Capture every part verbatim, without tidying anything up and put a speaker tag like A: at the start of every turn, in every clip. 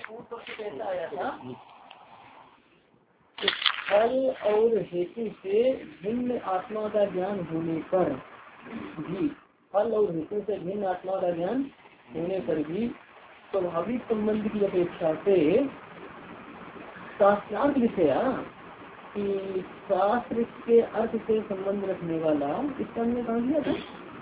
A: पूर्व पक्ष कैसा आया था कि फल और हेतु से भिन्न आत्मा का ज्ञान होने पर भी फल और हेतु से भिन्न आत्मा का ज्ञान होने पर भी स्वाभाविक संबंध की अपेक्षा से शास्त्रार्थ विषय कि शास्त्र के अर्थ से संबंध रखने वाला इसका हमने कहा दिया था।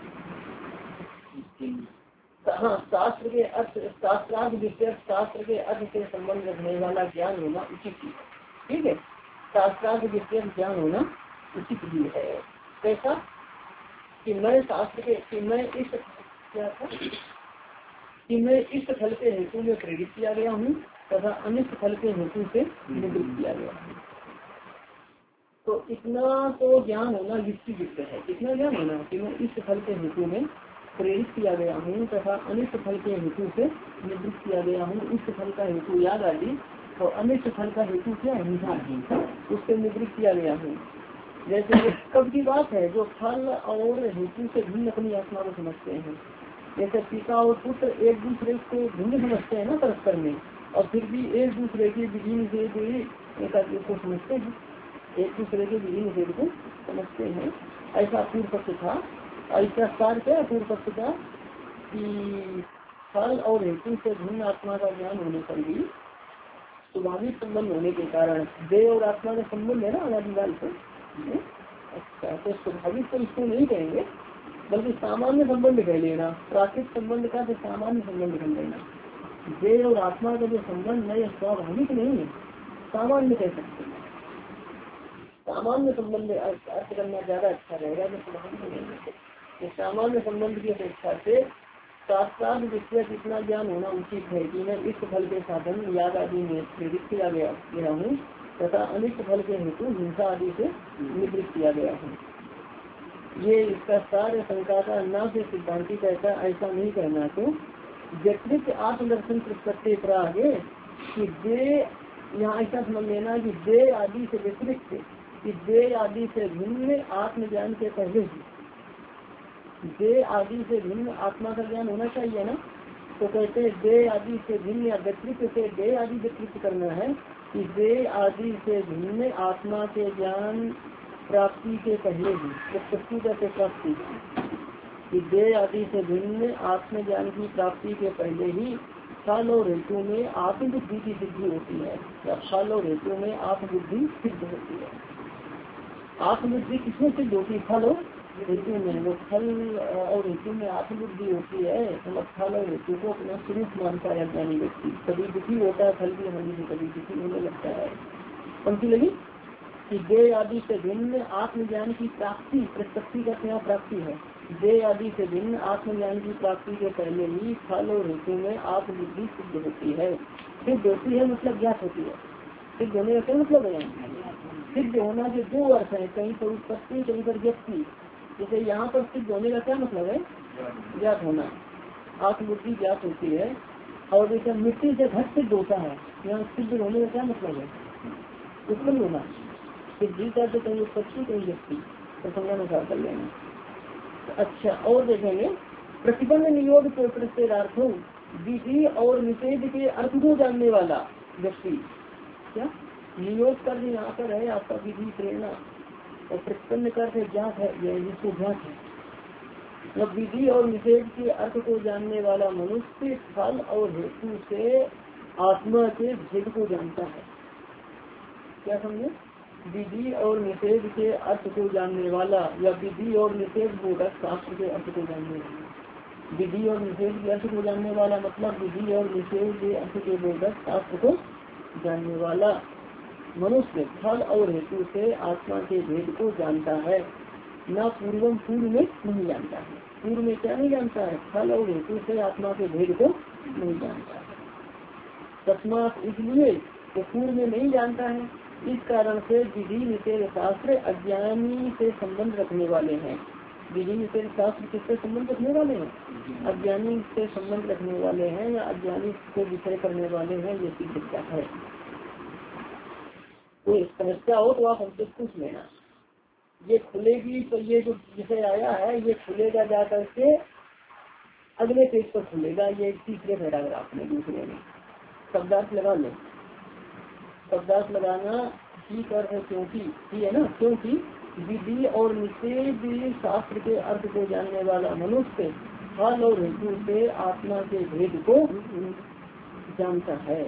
A: हाँ, शास्त्र के अर्थ शास्त्रार्थ विषय शास्त्र के अर्थ से संबंध रखने वाला ज्ञान होना उचित ही, ठीक है। शास्त्रार्थ विषय ज्ञान होना उचित ही है। कैसा कि मैं शास्त्र के कि मैं इस क्या था कि मैं इस फल के हेतु में प्रेरित किया गया हूँ तथा अनिष्ट फल के हेतु से निवृत्त किया गया हूँ। तो इतना तो ज्ञान होना युक्ति युक्त है। कितना ज्ञान होना कि मैं इस फल के हेतु में प्रेरित किया गया हूँ तथा अनिष्ट फल के हेतु से निवृत्त किया गया हूँ। इस फल का हेतु याद आ गई और अनिष्ट फल का हेतु क्या है, हिंसा, उससे निवृत्त किया गया हूँ। जैसे कब की बात है, जो फल और हेतु से भिन्न अपनी आत्मा को समझते हैं। जैसे पिता और पुत्र एक दूसरे को भिन्न समझते हैं ना परस्पर में, और फिर भी एक दूसरे की विधि निषेध को समझते हैं, एक दूसरे के विधि निषेध को समझते हैं। ऐसा पूर्व पक्ष था। ऐसा सार क्या पूर्व पक्ष का कि फल और हेतु से भिन्न आत्मा का ज्ञान होने पर भी स्वाभाविक संबंध होने के कारण देह और आत्मा का संबंध है ना अनादिकाल से। अच्छा, तो स्वाभाविक तो इसको नहीं कहेंगे बल्कि सामान्य संबंध कह लेना। प्राकृतिक संबंध का तो सामान्य संबंध कर लेना। देह और आत्मा का जो संबंध है यह स्वाभाविक नहीं है, सामान्य कह सकते हैं। सामान्य संबंध अर्थ करना ज्यादा अच्छा रहेगा जो स्वाभाविक नहीं है। तो सामान्य संबंध की अपेक्षा से शास्त्रार्थ विषय कितना ज्ञान होना उचित है कि मैं इस फल के साधन याद आदि में प्रेरित किया गया गया हूँ तथा अनिष्ट फल के हेतु हिंसा आदि से निवृत्त किया गया हूँ। ये इसका सार शंका का न से सिद्धांति कहता ऐसा नहीं कहना। तो व्यक्तित्व आत्मदर्शन प्रत्यय प्राग कि दे यहाँ ऐसा समझ लेना कि दे आदि से व्यतिरिक्त कि दे आदि से भिन्न आत्मज्ञान के पहले ही दे आदि से भिन्न आत्मा का ज्ञान होना चाहिए ना। तो कहते हैं दे आदि से भिन्न या व्यतिरिक्त से दे आदि व्यतिरिक्त करना है कि दे आदि से भिन्न आत्मा के ज्ञान प्राप्ति के पहले ही प्रत्यक्ष से प्राप्ति कि दे आदि से भिन्न आत्मज्ञान की प्राप्ति के पहले ही फल और हेतु में आत्मबुद्धि की सिद्धि होती है या फल और हेतु में आत्मबुद्धि सिद्ध होती है। आत्मबुद्धि किसमें सिद्ध होती है, फल और हेतु में। वो फल और हेतु में आत्मबुद्धि होती है तो फल और हेतु को अपना स्वरूप मानता है अज्ञानी व्यक्ति। कभी दुखी होता है फल की हानि से, कभी दुखी होने लगता है। पंक्ति लगी कि दे आदि से भिन्न आत्मज्ञान की प्राप्ति प्रत्यक्ष का क्या प्राप्ति है। दे आदि से भिन्न आत्मज्ञान की प्राप्ति के पहले ही फल और हेतु में आत्मबुद्धि सिद्ध होती है। सिद्ध होती है मतलब ज्ञात होती है। सिद्ध होने का क्या मतलब है, सिद्ध होना के दो अर्थ है, कहीं पर उत्पत्ति कहीं पर व्यक्ति। जैसे यहाँ पर सिद्ध होने का क्या मतलब है, ज्ञात होना, आत्मबुद्धि ज्ञात होती है। और जैसे मिट्टी से घट सिद्ध होता है, यहाँ सिद्ध होने का क्या मतलब है, उत्पन्न होना। सिद्धि का तो कहीं उत्पत्ति कहीं व्यक्ति, तो संज्ञानुसार कर लेना। अच्छा, और देखेंगे प्रतिबंध नियोग प्रत्ययार्थों विधि और निषेध के अर्थ को जानने वाला व्यक्ति। क्या नियोग कर यहाँ पर है आपका विधि प्रेरणा, और प्रतिबंध कर ज्ञात है, यह जिसको ज्ञात है। मतलब विधि और निषेध के अर्थ को जानने वाला मनुष्य फल और हेतु से आत्मा के भेद को जानता है। क्या समझे, विधि और निषेध के अर्थ को जानने वाला या विधि और निषेध बोधक शास्त्र के अर्थ को जानने वाला। विधि और निषेध के अर्थ को जानने वाला मतलब विधि और निषेध के अर्थ के बोधक शास्त्र को जानने वाला मनुष्य फल और हेतु से आत्मा के भेद को जानता है। न पूर्वम पूर्व में नहीं जानता है। पूर्व में क्या नहीं जानता है, फल और हेतु से आत्मा के भेद को नहीं जानता है। तस्मात इसलिए तो पूर्व में नहीं जानता है, इस कारण से विधि निषेध शास्त्र अज्ञानी से संबंध रखने वाले हैं। विधि निषेध शास्त्र किससे संबंध रखने वाले हैं, अज्ञानी से संबंध रखने वाले हैं या अज्ञानी को विषय करने वाले हैं। ये सिद्धता है। कोई समस्या हो तो आप हमसे पूछ लेना। ये खुलेगी तो ये जो विषय आया है ये खुलेगा जा करके अगले पेज पर खुलेगा। ये तीसरे पैराग्राफ में दूसरे में शब्दार्थ लगा लो। शब्दार्थ लगाना ही कर है क्योंकि, ही है ना, क्योंकि विधि और निषेध शास्त्र के अर्थ को जानने वाला मनुष्य फल और हेतु से आत्मा के भेद को जानता है।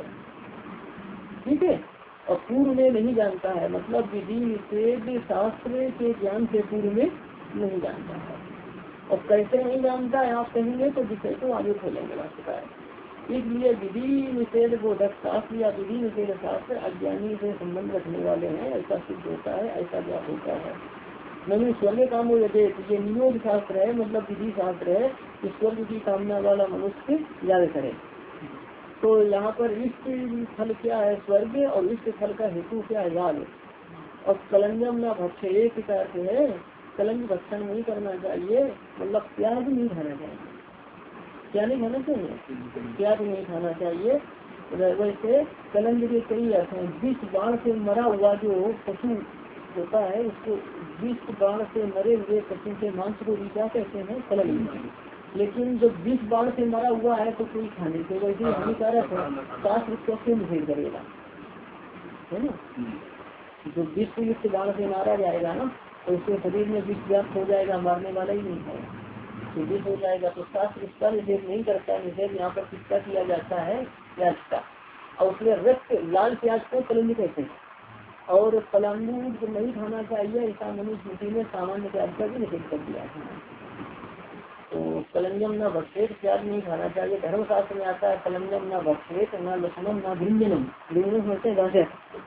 A: ठीक है, और पूर्व में नहीं जानता है, मतलब विधि निषेध शास्त्र के ज्ञान से पूर्व में नहीं जानता है। और कैसे नहीं जानता है आप कहेंगे तो विषय को आगे खोलेंगे भाष्यकार। इसलिए विधि निषेध बोधक शास्त्र या विधि निषेध शास्त्र अज्ञानी से संबंध रखने वाले हैं, ऐसा सिद्ध होता है, ऐसा क्या होता है। मैंने स्वर्ग काम ये नियोग शास्त्र है, मतलब विधि शास्त्र है, कि स्वर्ग की कामना वाला मनुष्य याद करे। तो यहाँ पर इष्ट फल क्या है, स्वर्ग, और इष्ट फल का हेतु क्या है, याद। और कलंजम न भक्ष्य एक अर्थ है, कलंज भक्षण नहीं करना चाहिए, मतलब प्याज नहीं खाना चाहिए। क्या नहीं खाना चाहिए, प्याज नहीं खाना चाहिए। वैसे कलंज के कई अर्थ हैं। विष बाण से मरा हुआ जो पशु होता है, उसको विष बाण से मरे हुए पशु के मांस को भी क्या कहते हैं, कलंज। लेकिन जब विष बाण से मरा हुआ है तो कोई खाने से वैसे हानिकारक है, शास्त्र उसको क्यों निषेध करेगा, है ना। जो विष युक्त बाण से मारा जाएगा ना, तो उसके शरीर में विष व्याप्त हो जाएगा, मारने वाला ही नहीं है, तो विष हो जाएगा। तो शास्त्र इसका निषेध नहीं करता। निषेध यहाँ पर किसका किया जाता है, प्याज का। और उसमें रक्त लाल प्याज को कलंज कहते हैं। और पलांगू नहीं खाना चाहिए, ऐसा मनुस्मृति में सामान्य प्याज का भी निषेध कर दिया है। तो कलंजम न भक्षेत, प्याज नहीं खाना चाहिए। धर्मशास्त्र में आता है कलंजम न भक्षेत, न लक्ष्मण न भिंजनम, भिंजन होते हैं गाजर,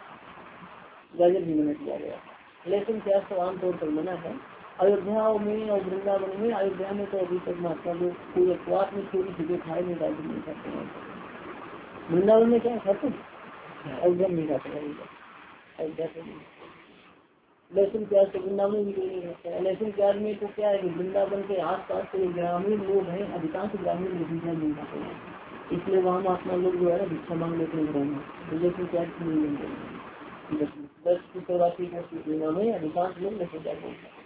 A: गाजर भी मना किया गया। लेकिन प्याज तो आमतौर पर मना है। अयोध्या में और वृंदावन में, अयोध्या में तो अभी तक मात्रा लोग पूरे स्वाद में थोड़ी चीजें खाए नहीं, गाजर नहीं खाते हैं। वृंदावन में क्या खाते, अयोध्या नहीं खाते हैं, अयोध्या से लहसुन प्याज तो वृंदावन में भी कोई नहीं रहता है। लहसुन प्याज में तो क्या है कि वृंदावन के आस पास के ग्रामीण लोग हैं, अधिकांश ग्रामीण लहसुन नहीं खाते हैं, इसलिए वहाँ महात्मा लोग जो है ना भिक्षा मांग लेते हैं घरों में, लहसुन प्याज नहीं लेंगे। दस की चौरासी में अधिकांश लोग लहसुन प्याज नहीं खाते।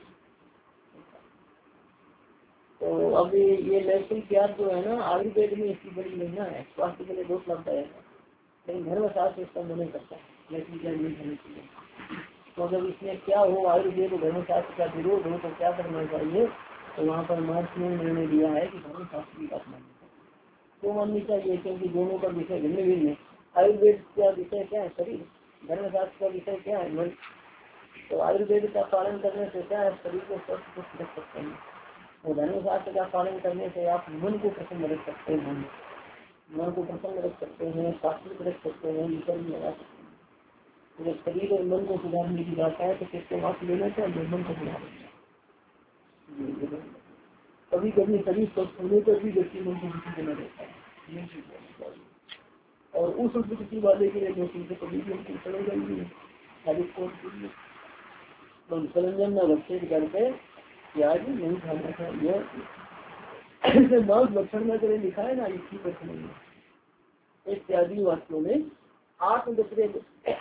A: तो अब ये लहसुन प्याज जो है ना, आयुर्वेद में इसकी बड़ी महिमा है, स्वास्थ्य के लिए बहुत लाभदायक है। लेकिन धर्मशास्त्र इसका मना करता है, लहसुन प्याज नहीं खाने के लिए। तो अगर इसमें क्या हो, आयुर्वेद और धर्मशास्त्र का विरोध हो तो क्या करना चाहिए, तो वहाँ पर महर्षि ने निर्णय दिया है कि धर्मशास्त्र की बात माननी चाहिए। तो माननी चाहिए, क्योंकि दोनों का विषय भिन्न भिन्न है। आयुर्वेद का विषय क्या है, शरीर, धर्मशास्त्र का विषय क्या है, मन। तो आयुर्वेद का पालन करने से क्या है, शरीर को स्वस्थ रख सकते हैं, और धर्मशास्त्र का पालन करने से आप मन को प्रसन्न रख सकते हैं, मन को प्रसन्न रख सकते हैं, सात्विक रख सकते हैं, ईश्वर में लगा सकते हैं। जब शरीर और मन को सुधारने की बात है तो किसको माफ लेना चाहिए, मन को सुधारना। कभी कभी शरीर स्वस्थ होने पर भी व्यक्ति मन को दुखी देना रहता है, और उस दुखी वाले के लिए व्यक्ति से कभी भी हमको चलेगा ही नहीं। संजम न लक्षित करके प्याज नहीं खाना चाहिए, मांस लक्षण में करे लिखा है ना, इसकी प्रश्न नहीं। इत्यादि वाक्यों में आत्मविश्रेष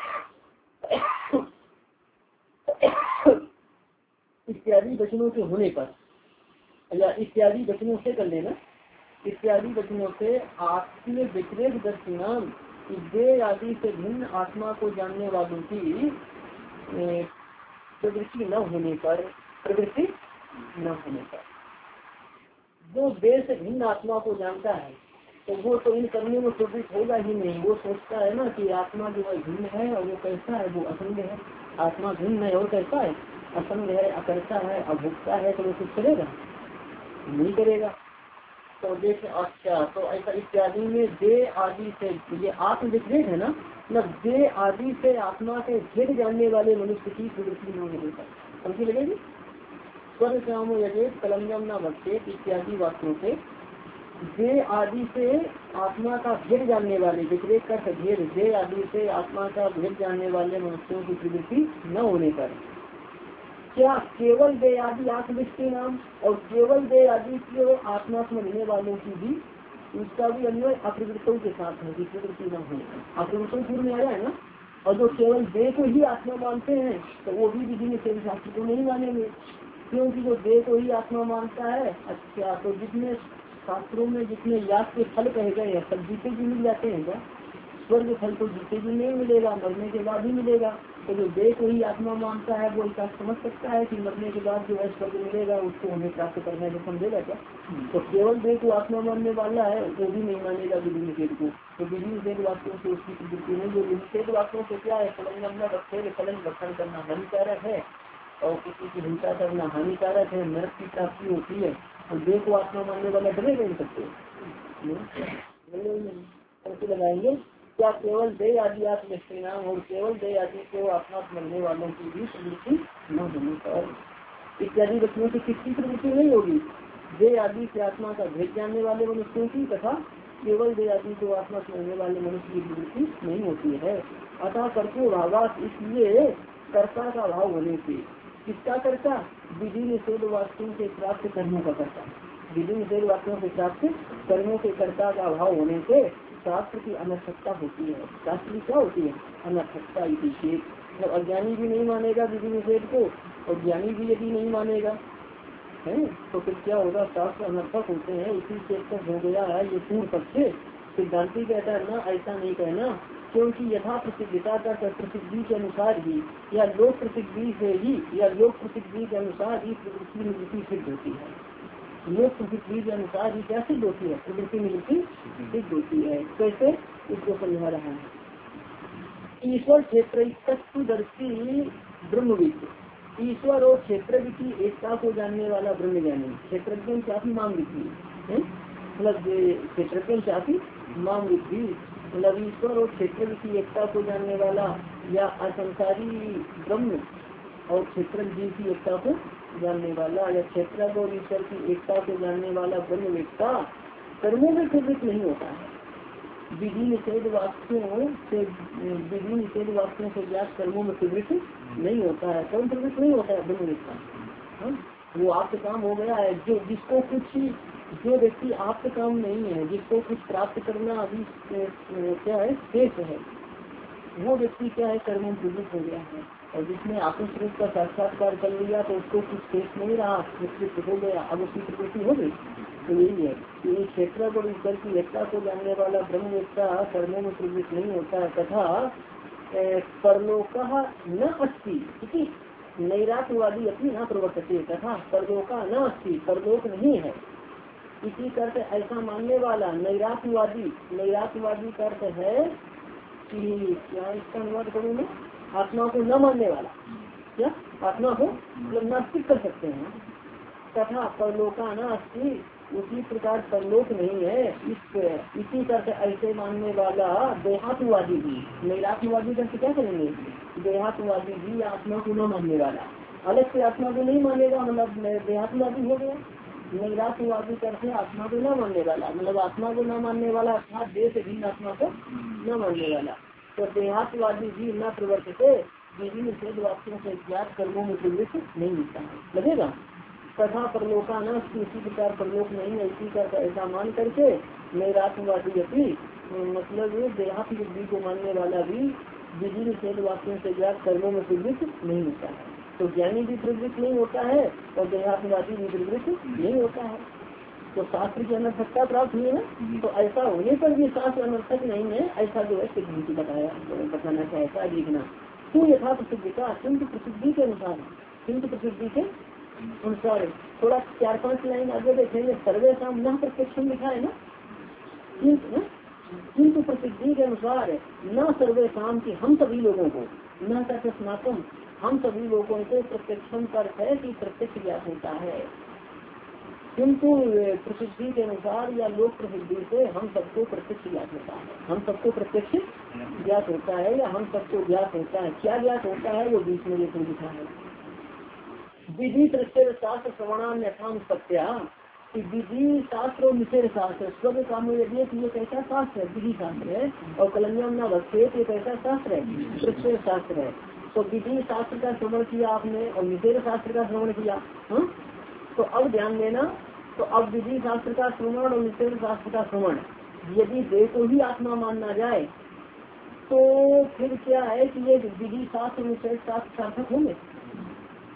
A: इत्यादि वचनों के होने पर, या इत्यादि वचनों से कर लेना, इत्यादि वचनों से आत्म व्यतिरेक दर्शिनाम, देह आदि से भिन्न आत्मा को जानने वालों की प्रवृत्ति न होने पर, प्रवृत्ति न होने पर, जो देह से भिन्न आत्मा को जानता है तो वो तो इन करने में प्रवृत्त होगा ही नहीं। वो सोचता है ना कि आत्मा जो है भिन्न है, और वो कैसा है, वो असंग है। आत्मा भिन्न है और कैसा है, असंग है, अकर्ता है, अभुक्ता है, तो वो कुछ करेगा नहीं करेगा। तो देख, अच्छा, तो ऐसा इत्यादि में देह आदि से, ये आत्म विपरीत है ना, मतलब देह आदि से आत्मा के भेद जानने वाले मनुष्य की प्रवृत्ति न होने पर समझी लगेगी। स्वर्ग कामो यजेत कलंजम न भक्षेत इत्यादि वाक्यों से देह आदि से आत्मा का भेद जानने वाले, विपरीत कर भेद, देह आदि से आत्मा का भेद जानने वाले मनुष्यों की प्रवृत्ति न होने पर क्या केवल देह आदि आत्मविश्व नाम, और केवल देह आदि के आत्मा समझने वालों की भी, उसका भी अन्वय अप्रवृत्तों के साथ है कि प्रवृत्ति न होने पर। अप्रवृत्तों पूर्व में आया है ना। और जो केवल देह को ही आत्मा मानते हैं तो वो भी विधि निषेध शास्त्र को नहीं मानेंगे, क्योंकि जो देह को ही आत्मा मानता है, अच्छा, तो जितने शास्त्रों में जितने याद के फल कहे गए हैं सब जीते भी मिल जाते हैं क्या, स्वर्ग फल तो जीते भी नहीं मिलेगा, मरने के बाद ही मिलेगा। तो जो देह को ही आत्मा मानता है वो ऐसा समझ सकता है कि मरने के बाद जो है स्वर्ग मिलेगा उसको हमें प्राप्त करना है, समझेगा क्या? तो केवल देह को आत्मा मानने वाला है वो भी नहीं मानेगा विधि निषेध को। तो विधि निषेध वाक्यों से उसकी प्रवृत्ति नहीं। जो निषेध वाक्यों से क्या है, कलंगना बच्चे कलंग भक्षण करना हानिकारक है और किसी की हिंसा करना हानिकारक है, नरक की प्राप्ति होती है। और देह को आत्मा मानने वाला डरेगा नहीं सकते कैसे लगाएंगे? क्या केवल देह आदि आत्मनिष्ठ नाम और केवल देह आदि को आत्मा समझने वालों की भी प्रवृत्ति न होने पर इत्यादि वस्तुओं की किसकी प्रवृत्ति नहीं होगी? देह आदि से आत्मा का भेद जानने वाले मनुष्यों की तथा केवल देह आदि को आत्मा समझने वाले मनुष्य की प्रवृत्ति नहीं होती है। अतः कर्तव्य भावात, इसलिए कर्ता का भाव होने से, किसका कर्ता? विधि निषेध वास्तु से प्राप्त कर्मों का कर्ता। विधि निषेध वाक्यों से प्राप्त कर्मों के कर्ता का अभाव होने से शास्त्र की अनर्थकता होती है। शास्त्र की क्या होती है? अनर्थकता। मतलब अज्ञानी भी नहीं मानेगा विधि निषेध को और ज्ञानी भी यदि नहीं मानेगा है तो फिर क्या होगा? शास्त्र अनर्थक होते हैं। इसी से हो गया है ये पूर्व पक्ष। सिद्धांति कहता है ना, ऐसा नहीं कहना, क्योंकि यथा प्रसिद्धता का प्रसिद्धि के अनुसार ही या लोक प्रसिद्धि से ही या लोक प्रसिद्धि के अनुसार ही प्रवृत्ति निवृत्ति सिद्ध होती है। लोक प्रसिद्धि के अनुसार ही क्या सिद्ध होती है? प्रवृत्ति निवृत्ति सिद्ध होती है। कैसे? इसको समझा रहा है। ईश्वर क्षेत्र तत्वदर्शी ब्रह्मविद, ईश्वर और क्षेत्र की एकता को जानने वाला ब्रह्मज्ञानी। क्षेत्रज्ञ चापी माम विद्धि, मतलब क्षेत्रज्ञ चापी माम विद्धि, मतलब ईश्वर और क्षेत्र की एकता को जानने वाला या असंसारी ब्रह्म और क्षेत्र जीव की एकता को जानने वाला या क्षेत्र और ईश्वर की एकता को जानने वाला ब्रह्मवेत्ता कर्मों में प्रवृत्त नहीं होता है। विधि निषेध वाक्यों से विधि निषेध वाक्यों से ज्ञात कर्मों में प्रवृत्त नहीं होता है। कर्म प्रवृत्त नहीं होता है ब्रह्मवेत्ता। वो आपका काम हो गया है। जो जिसको कुछ जो व्यक्ति आपका काम नहीं है, जिसको कुछ प्राप्त करना अभी क्या है शेष है, वो व्यक्ति क्या है कर्म में प्रवृत्त हो गया है। और जिसने आत्म स्वरूप का साक्षात्कार कर लिया तो उसको कुछ शेष नहीं रहा, विस्तृत हो गया, अब उसकी प्रवृत्ति हो गई। तो यही है कि क्षेत्र और ईश्वर की एकता को जानने वाला ब्रह्मवेत्ता कर्मों में प्रवृत्त नहीं होता है। तथा परलोक न अस्ति नैरात्यवादी अपनी न प्रवर्तते, तथा परलोका न अस्ति, परलोक नहीं है इसी करते ऐसा मानने वाला नैरात्यवादी। नैरात्यवादी का अर्थ है कि क्या इसका अनुवाद करूँ मैं? आत्मा को न मानने वाला। क्या आत्मा को मतलब नास्तिक कर सकते हैं। तथा परलोका न अस्ति, उसी प्रकार परलोक नहीं है इस इसी करके ऐसे मानने वाला देहातवादी भी। नैरात्यवादी करके क्या करेंगे? देहातवादी भी आत्मा को न मानने वाला। अलग से आत्मा को नहीं मानेगा, मतलब देहातवादी हो गया। नैरात्यवादी करके आत्मा को न मानने वाला, मतलब आत्मा को न मानने वाला अर्थात देह से भिन्न आत्मा को न मानने वाला। तो देहातवादी भी न प्रवर्तित विधि निषेध वाक्यों से ज्ञात कर्मों में प्रवृत्त नहीं मिलता है। लगेगा तथा परलोका न इसी प्रकार परलोक नहीं है इसी का ऐसा मान करके नैरात्यवादी अपनी मतलब देहात बुद्धि को मानने वाला भी विधि निषेध वाक्यों से ज्ञात कर्मों में प्रवृत्त नहीं होता है। तो ज्ञानी भी प्रवृत्त नहीं होता है और देहातवादी भी प्रवृत्त नहीं होता है। तो शास्त्र की अनर्थकता प्राप्त हुई है ना। तो ऐसा होने पर भी शास्त्र अनर्थक नहीं है, ऐसा जो है सिद्धांति बताया बताना चाहता है लिखना। तो यथा प्रसिद्धि का किंतु प्रसिद्धि के अनुसार किंतु प्रसिद्धि के अनुसार थोड़ा चार पांच लाइन आगे देखेंगे। सर्वे शाम न प्रत्यक्ष लिखा है ना, किंतु प्रसिद्धि के अनुसार न सर्वे शाम की हम सभी लोगों को न करके स्नातम हम सभी लोगों को प्रत्यक्षम कर है कि प्रत्यक्ष ज्ञात होता है। किंतु प्रसिद्धि के अनुसार या लोक प्रसिद्धि से हम सबको प्रत्यक्ष ज्ञात होता है। हम सबको प्रत्यक्ष ज्ञात होता है या हम सबको ज्ञात होता है। क्या ज्ञात होता है वो बीच में लेकर लिखा है। विधि प्रत्यय शास्त्र श्रवणाम यथाम सत्या, विधि शास्त्र और निषेध शास्त्र स्वर्ग काम यदि ये कैसा शास्त्र है? विधि शास्त्र है। और कलंजम न भक्षेत ये कैसा शास्त्र है? प्रत्यय शास्त्र है। तो विधि शास्त्र का श्रवण किया आपने और निषेध शास्त्र का श्रवण किया। हा? तो अब ध्यान देना। तो अब विधि शास्त्र का श्रवण और निषेध शास्त्र का श्रवण यदि देह को ही आत्मा मानना जाए तो फिर क्या है कि ये विधि शास्त्र निषेध शास्त्र सार्थक होंगे?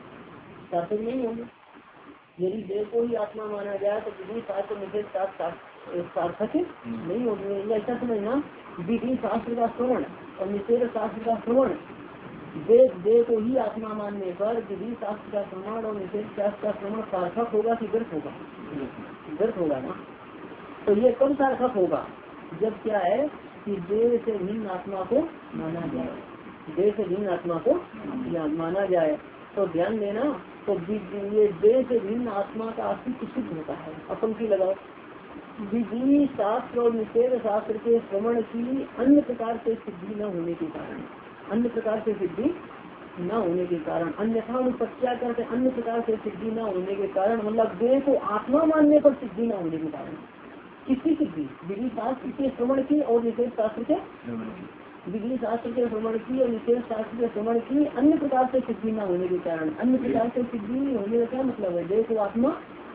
A: सार्थक नहीं होंगे। यदि देह को ही आत्मा माना जाए तो विधि शास्त्र निषेध शास्त्र सार्थक नहीं होगी। ऐसा समझना, विधि शास्त्र का श्रवण और निषेध शास्त्र का श्रवण, वेद दे को ही आत्मा मानने पर विधि शास्त्र का श्रवण और निषेध शास्त्र का श्रवण सार्थक होगा कि व्यर्थ होगा? व्यर्थ होगा ना। तो ये कब सार्थक होगा? जब क्या है कि देह से भिन्न आत्मा को माना जाए, देह से भिन्न आत्मा को माना जाए। तो ध्यान देना, तो ये देह से भिन्न आत्मा का अस्तित्व सिद्ध होता है। अपन की लगाओ, विधि शास्त्र और निषेध शास्त्र के श्रवण की अन्य प्रकार से सिद्धि न होने के कारण, अन्य प्रकार से सिद्धि न होने के कारण, अन्यथा अनुपत्या करते अन्य प्रकार से सिद्धि न होने के कारण, मतलब देह को आत्मा मानने पर सिद्धि न होने के कारण, किसकी सिद्धि? विधि शास्त्र के श्रवण की और निषेध शास्त्र के विधि शास्त्र के श्रवण की और निषेध शास्त्र के श्रवण की अन्य प्रकार से सिद्धि न होने के कारण। अन्य प्रकार से सिद्धि होने का क्या मतलब है? देह को आत्मा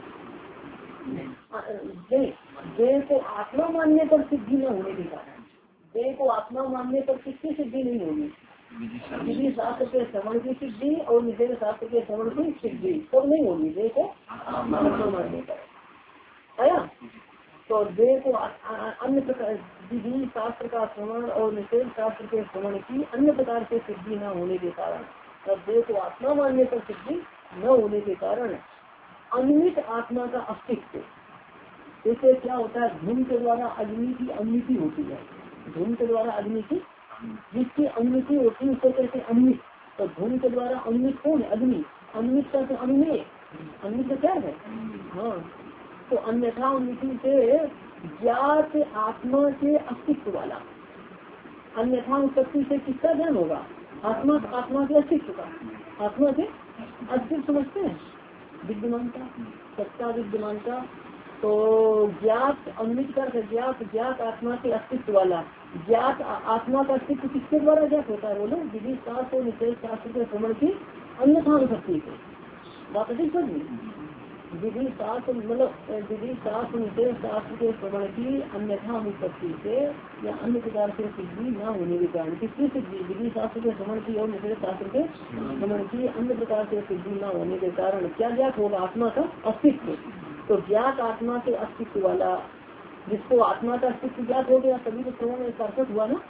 A: देह को आत्मा मानने पर सिद्धि न होने के कारण, देह को आत्मा मानने पर किसकी सिद्धि नहीं होगी? विधि शास्त्र के श्रवण की सिद्धि और निषेध शास्त्र के श्रवण की सिद्धि सब नहीं होगी देह को आत्मा मानने पर। आया? तो देह को अन्य प्रकार विधि शास्त्र का श्रवण और निषेध शास्त्र के श्रवण की अन्य प्रकार से सिद्धि न होने के कारण, तब देह को आत्मा मानने पर सिद्धि न होने के कारण अनिमित आत्मा का अस्तित्व, इससे क्या होता है? धूम के द्वारा अग्नि की अनिमिति होती है, धूम के द्वारा अग्नि की जिसकी अनुमिति होती है उसको कहते हैं अनिमित। तो धूम के द्वारा अनिमित कौन है? अग्नि। अनिमित का तो अनुमेय, अनिमित क्या है? हाँ, तो अन्यथा अनुमिति से ज्ञात आत्मा के अस्तित्व वाला, अन्यथा उत्पत्ति से किसका ज्ञान होगा? आत्मा, आत्मा के अस्तित्व का, आत्मा के अस्तित्व समझते हैं, विद्यमानता, सत्ता विद्यमानता। तो ज्ञात अनिमित कर ज्ञात ज्ञात आत्मा के अस्तित्व वाला, ज्ञात आत्मा का अस्तित्व किसके द्वारा ज्ञात होता है? बोलो, विधि शास्त्र और निषेध शास्त्र के श्रवण की अन्यथा अनुपत्ति से। बात अधिक समझ, विधि शास्त्र मतलब विधि शास्त्र निषेध शास्त्र के श्रवण की अन्यथा अनुपत्ति से या अन्य प्रकार से सिद्धि न होने के कारण, किसकी सिद्धि? विधि शास्त्र के श्रवण की और निषेध शास्त्र के श्रवण की अन्य प्रकार से सिद्धि न होने के कारण क्या ज्ञात होगा? आत्मा का अस्तित्व। तो ज्ञात आत्मा के अस्तित्व वाला, जिसको आत्मा का अस्तित्व ज्ञात हो गया तभी तो श्रवण सार्थक हुआ ना।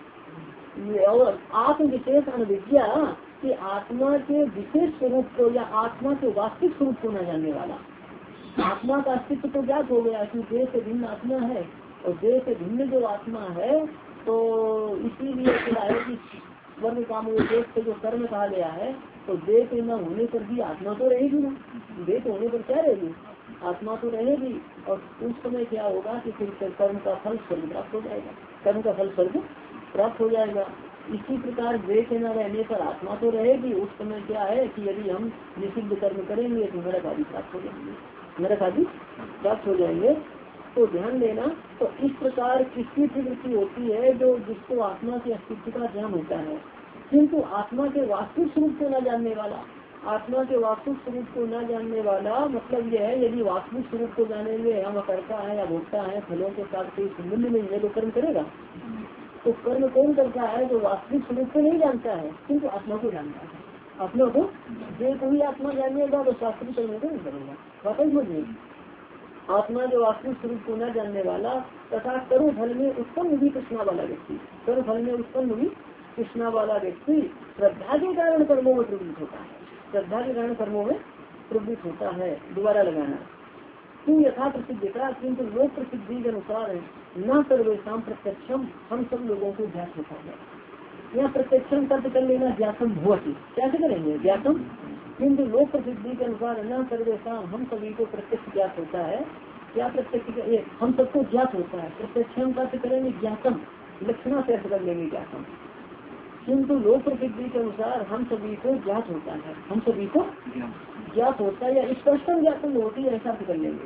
A: और आत्म विशेष अनविद्या कि आत्मा के विशेष स्वरूप को या आत्मा के वास्तविक स्वरूप को न जानने वाला, आत्मा का अस्तित्व तो ज्ञात हो गया कि देह से भिन्न आत्मा है, और देह से भिन्न जो आत्मा है तो इसीलिए क्या है कि वर्ग काम देह से जो कर्म कहा गया है, तो देह के न होने पर भी आत्मा तो रहेगी ना, देह तो होने पर क्या रहेगी? आत्मा तो रहेगी। और उस समय क्या होगा कि फिर कर्म का फल स्वर्ग प्राप्त हो जाएगा, कर्म का फल स्वर्ग प्राप्त हो जाएगा। इसी प्रकार देह के न रहने पर आत्मा तो रहेगी। उस समय क्या है कि यदि हम निषिद्ध कर्म करेंगे तो नरक आदि प्राप्त हो जाएंगे, नरक आदि प्राप्त हो जाएंगे। तो ध्यान देना, तो इस प्रकार किसकी प्रवृत्ति होती है? जो जिसको आत्मा के अस्तित्व का ज्ञान होता है, किंतु आत्मा के वास्तविक स्वरूप को न जानने वाला, आत्मा के वास्तविक स्वरूप को न जानने वाला मतलब यह है, यदि वास्तविक स्वरूप को जानेंगे हम करता है या भोगता है, फलों के साथ कोई संबंध नहीं है तो कर्म करेगा। तो कर्म कौन करता है? जो वास्तविक स्वरूप को नहीं जानता है किंतु आत्मा को जानता है, आत्मा को। जो कोई आत्मा जानेगा तो शास्त्रीय कर्म को नहीं करेगा। वाकई मुझे आत्मा जो वास्तविक स्वरूप को न जानने वाला तथा कर्म फल में उत्पन्न भी कृष्णा वाला व्यक्ति, कर्म फल में उत्पन्न भी कृष्णा वाला व्यक्ति श्रद्धा के कारण कर्मों में प्रवृत्त होता है, श्रद्धा के कारण कर्मों में प्रवृत्त होता है। दोबारा लगाना, तू यथा प्रसिद्धता किंतु लोक प्रसिद्धि के अनुसार न सर्वेशम प्रत्यक्षम, हम सब लोगों को ज्ञात होता है। यहाँ प्रत्यक्षम कर्त कर लेना, ज्ञातम भवति, कैसे करेंगे? ज्ञातम, किंतु लोक प्रसिद्धि के अनुसार न सर्वेशम, हम सभी को प्रत्यक्ष ज्ञात होता है। क्या प्रत्यक्ष? हम सबको ज्ञात होता है। प्रत्यक्षम कर्त करेंगे ज्ञातम, लक्षणा से अर्थ कर लेंगे ज्ञातम, किंतु लोक प्रसिद्धि के अनुसार हम सभी को ज्ञात होता है, हम सभी को ज्ञात होता है या स्पष्टम ज्ञातम होती है, ऐसा कर लेंगे।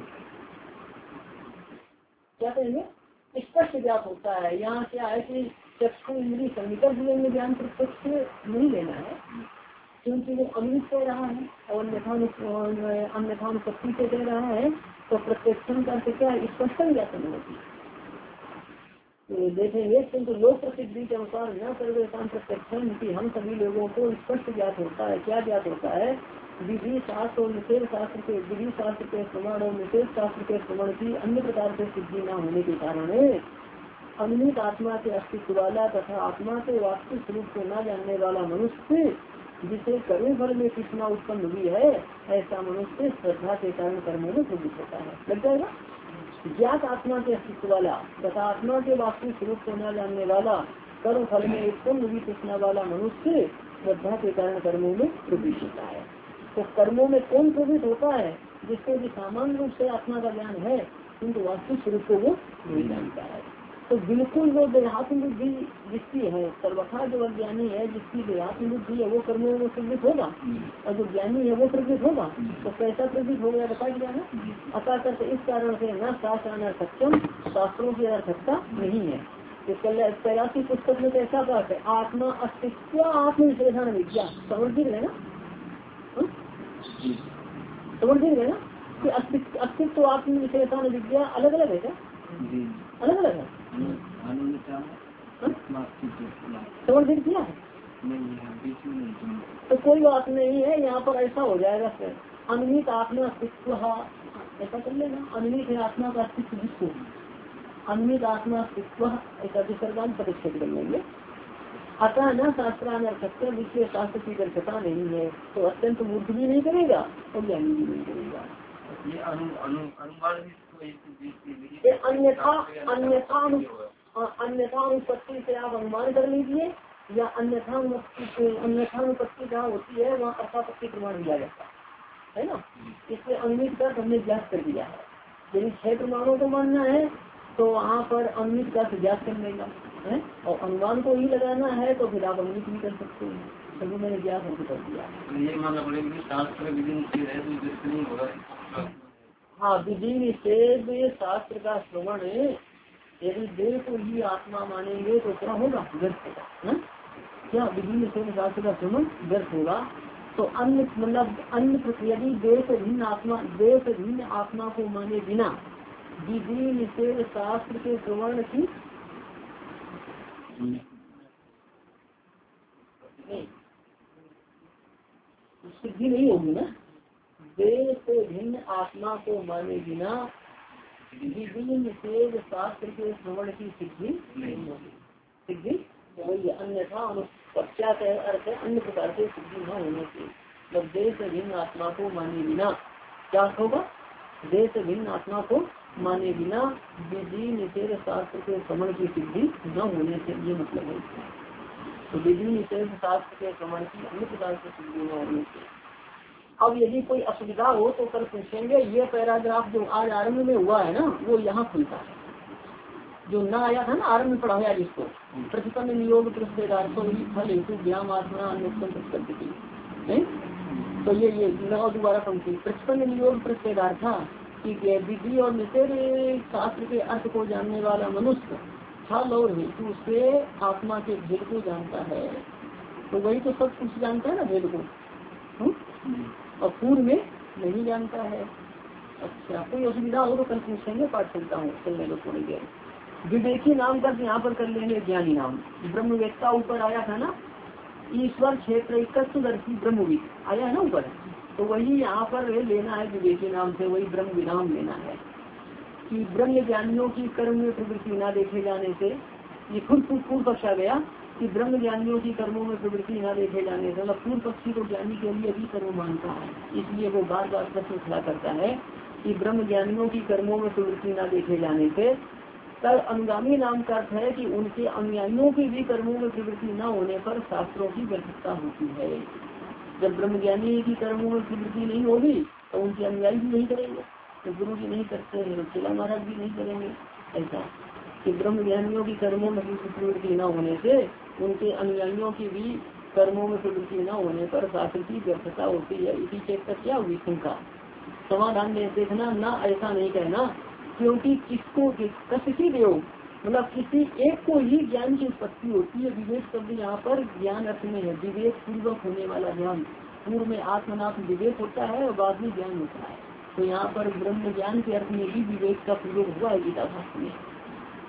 A: क्या कहेंगे? स्पष्ट ज्ञात होता है। यहाँ क्या है कि चक्षु इंद्रिय सन्निकट में ज्ञान प्रत्यक्ष नहीं लेना है, क्योंकि वो अमृत कह रहा है और अन्यथा अनुपत्ति से कह रहा है। तो प्रत्यक्षम का क्या? स्पष्टम ज्ञातम होती है। तो देखेंगे किंतु लोक प्रसिद्धि के अनुसार न सर्वेशान प्रत्यक्षम की हम सभी लोगों को स्पष्ट ज्ञात होता है। क्या ज्ञात होता है? विधि शास्त्र और निषेध शास्त्र के विधि शास्त्र के प्रमाण और निषेध शास्त्र के प्रमाण की अन्य प्रकार से सिद्धि न होने के कारण अनुमित आत्मा के अस्तित्व वाला तथा आत्मा के वास्तविक स्वरूप को न जानने वाला मनुष्य, जिसे कर्म फल में कृष्णा उत्पन्न हुई है, ऐसा मनुष्य श्रद्धा के कारण कर्मों में प्रवृत्त होता है। लग जाएगा? ज्ञात आत्मा के अस्तित्व वाला तथा आत्मा के वास्तविक स्वरूप को न जानने वाला कर्म फल में उत्पन्न हुई कृष्णा वाला मनुष्य श्रद्धा के कारण कर्मों में प्रवृत्त होता है। तो कर्मों में कौन प्रवृत्त होता है? जिसको भी सामान्य रूप से आत्मा का ज्ञान है किंतु वास्तविक स्वरूप को वो नहीं जानता है। तो बिल्कुल वो देहात्म बुद्धि जिसकी है, सर्वथा जो अज्ञानी है जिसकी देहात्म बुद्धि है वो कर्मों में प्रवृत्त होगा, और जो ज्ञानी है वो प्रवृत्त होगा। तो कैसा प्रवृत्त हो गया बता दिया है। अतः करते इस कारण से न शास्त्र अनर्थक्यम, शास्त्रों की अर्थकता नहीं है। तो कैलाशी पुस्तक में कैसा बात है? आत्मा अस्तित्व आत्म विशेषण विद्या समझ है ना, समझ है ना कि अस्तित्व अस्तित्व आत्म विशेषण विद्या अलग अलग है क्या? अलग अलग है। समझ किया है? तो कोई बात नहीं है, यहाँ पर ऐसा हो जाएगा फिर अनुमित आत्मा अस्तित्व, ऐसा कर लेना। अनुमित है आत्मा का अस्तित्व जिसको अनुमित आत्मा अस्तित्व ऐसा विसर्गान प्रतिष्ठित कर लेंगे। अतः न शास्त्र अनर्थक्य, विषय शास्त्र की दर्शता नहीं है, तो अत्यंत मूर्ख भी नहीं करेगा और ज्ञानी भी नहीं करेगा। ये अन्यथा अन्यथा अन्यथा अनुपत्ति से आप अनुमान कर लीजिए, या अन्यथा अन्यथा अनुपत्ति जहाँ होती है वहाँ अर्थापत्ति प्रमाण दिया जाता है ना। इसलिए अनुमित का हमने ज्ञात कर दिया है। यदि छह प्रमाणों को मानना है तो वहाँ पर अनुमित का ज्ञात कर लेगा है, और अनुमान को ही लगाना है तो फिर आप अनुमित भी कर सकते हैं। सभी मैंने ज्ञात होकर कर दिया। ये मानना पड़ेगा शास्त्र विधि निषेध है तो नहीं होगा। हाँ, विधि निषेध शास्त्र का श्रवण यदि देह को ही आत्मा मानेंगे तो क्या होगा? व्यर्थ होगा। क्या विधि निषेध शास्त्र का श्रवण व्यर्थ होगा? तो अन्य मतलब अन्य यदि देह से भिन्न आत्मा देह से भिन्न आत्मा को माने बिना विधि निषेध शास्त्र के श्रवण की सिद्धि नहीं होगी ना। देह से भिन्न आत्मा को माने बिना विधि निषेध शास्त्र के श्रवण की सिद्धि नहीं होगी। सिद्धि वही अन्यथा अनुपत्यात अर्थ अन्य प्रकार से सिद्धि न होने से, मतलब देह से भिन्न आत्मा को माने बिना क्या होगा? देह से भिन्न आत्मा को माने बिना विधि निषेध शास्त्र के श्रवण की सिद्धि न होने से, ये मतलब है। तो विधि निषेध शास्त्र के श्रवण की अन्य प्रकार से सिद्धि न होने से। अब यदि कोई असुविधा हो तो कल पूछेंगे। ये पैराग्राफ जो आज आरंभ में हुआ है ना वो यहाँ खुलता है, जो न आया था ना आरंभ में पढ़ाया जिसको प्रतिपन्न नियोग प्रतिवेदार्थो ही फल हेतु ज्ञान आत्मा अनुत्तम प्रतिपत्ति नहीं। तो ये ये नौ दोबारा पंक्ति प्रतिपन्न नियोग प्रतिवेदार्था की विधि और निषेध शास्त्र के अर्थ को जानने वाला मनुष्य फल और हेतु से आत्मा के भेद को जानता है। तो वही तो सब कुछ जानता है ना भेद को, और पूर्व में नहीं जानता है। अच्छा, कोई असुविधा हो तो कल पूछेंगे, पाठ चलता हूँ चलने दो थोड़ी देर। विवेकी नाम कर यहाँ पर कर लेंगे ज्ञानी नाम। ब्रह्मवेत्ता ऊपर आया था ना, ईश्वर क्षेत्र दर्शी ब्रह्मविद आया है ना ऊपर, तो वही यहाँ पर लेना है विवेकी नाम से, वही ब्रह्म विधान लेना है कि ब्रह्म ज्ञानियों की कर्म में प्रवृत्ति न देखे जाने से, ये खुद पूर्व पक्ष आ गया कि ब्रह्म ज्ञानियों की कर्मों में प्रवृत्ति न देखे जाने से, मतलब पूर्व पक्षी को ज्ञानी के लिए भी कर्म मानता है, इसलिए वो बार बार प्रश्न खड़ा करता है कि ब्रह्म ज्ञानियों की कर्मों में प्रवृत्ति न देखे जाने से तब अनुगामी नाम का अर्थ है कि उनके अनुयायियों की भी कर्मों में प्रवृत्ति न होने पर शास्त्रों की व्यर्थता होती है। जब ब्रह्म ज्ञानी की कर्मों में प्रवृत्ति नहीं होगी तो उनके अनुयायी भी नहीं करेंगे, तो गुरु जी नहीं करते हैं, चिला महाराज भी नहीं करेंगे। ऐसा कि ब्रह्म ज्ञानियों की कर्मों में प्रवृत्ति न होने से उनके अनुयायियों की भी कर्मों में प्रवृत्ति न होने पर शास्त्र की व्यर्थता होती है। इसी चेक क्या हुई शंका समाधान में देखना, ना ऐसा नहीं कहना, क्योंकि किसको किसी देव मतलब किसी एक को ही ज्ञान की उत्पत्ति होती है। विवेक शब्द यहाँ पर ज्ञान अर्थ में है, विवेक पूर्वक होने वाला ज्ञान। पूर्व में आत्मनात्म विवेक होता है और बाद में ज्ञान होता है, तो यहाँ पर ब्रह्म ज्ञान के अर्थ में भी विवेक का प्रयोग हुआ है गीता शास्त्र में।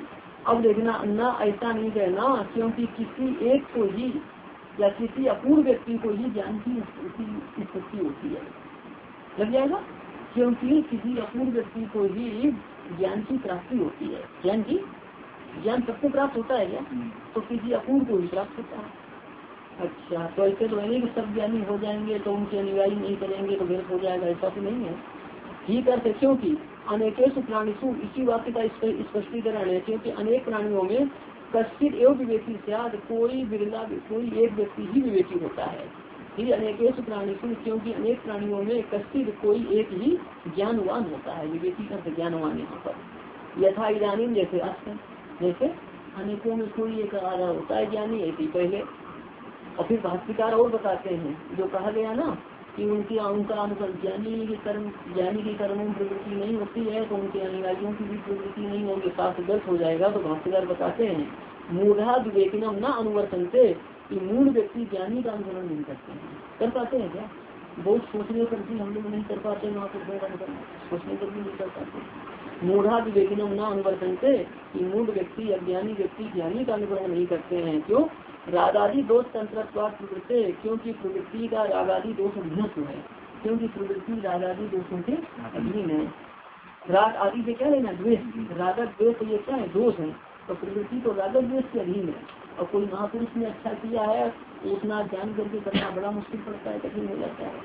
A: अब देखना अन्ना ऐसा नहीं कहना, क्योंकि किसी एक को ही या किसी अपूर्ण व्यक्ति को ही ज्ञान की उत्पत्ति होती है। लग जाएगा, क्योंकि किसी अपूर्ण व्यक्ति को ही ज्ञान की प्राप्ति होती है। ज्ञान की ज्ञान सबको प्राप्त होता है क्या? तो किसी अपूर्ण को ही प्राप्त होता है। अच्छा, तो ऐसे तो नहीं कि सब ज्ञानी हो जाएंगे तो उनके अनुयायी नहीं करेंगे तो व्यर्थ हो जाएगा, ऐसा तो नहीं है। ठीक है, क्योंकि अनेकेषु प्राणिषु, इसी वाक्य का स्पष्टीकरण है, क्योंकि अनेक प्राणियों में कश्चित एवं विवेकी शायद कोई बिरला कोई एक व्यक्ति ही विवेकी होता है। ही अनेकेषु प्राणिषु, क्योंकि अनेक प्राणियों में कश्चित कोई एक ही ज्ञानवान होता है। विवेकी का ज्ञानवान यहाँ पर यथा इदानीम जैसे अस्त, जैसे अनेकों में कोई एक आधा होता है ज्ञानी, ऐसी पहले। और फिर भाष्यकार और बताते हैं जो कहा गया ना कि उनकी उनका अनुकरण ज्ञानी की कर्म ज्ञानी की कर्मों में प्रवृत्ति नहीं होती है तो उनके अनुयायियों की भी प्रवृत्ति नहीं होगी, शास्त्र गलत हो जाएगा। तो भाष्यकार बताते हैं मूढ़ा विवेकिनम न अनुवर्तनते, कि मूढ़ व्यक्ति ज्ञानी का अनुकरण नहीं करते हैं। कर पाते हैं क्या? बहुत सोचने पर भी हम लोग नहीं कर पाते, वहाँ पर सोचने पर भी नहीं कर पाते। मूढ़ा विवेकिनम न अनुवर्तनते, कि मूढ़ व्यक्ति अज्ञानी व्यक्ति ज्ञानी का अनुकरण नहीं करते हैं। क्यों? रागादि दोष तंत्रत्वाद प्रवृत्ति, क्योंकि प्रवृत्ति का रागादि दोष अधीनत्व है, क्योंकि प्रवृत्ति रागादि दोषों के अधीन है। राग आदि से क्या लेना? द्वेष। रागत द्वेष ये क्या है? दोष है। तो प्रवृत्ति तो रागत द्वेष के अधीन है। और कोई महापुरुष ने अच्छा किया है उतना जान करके करना बड़ा मुश्किल पड़ता है, कठिन हो जाता है।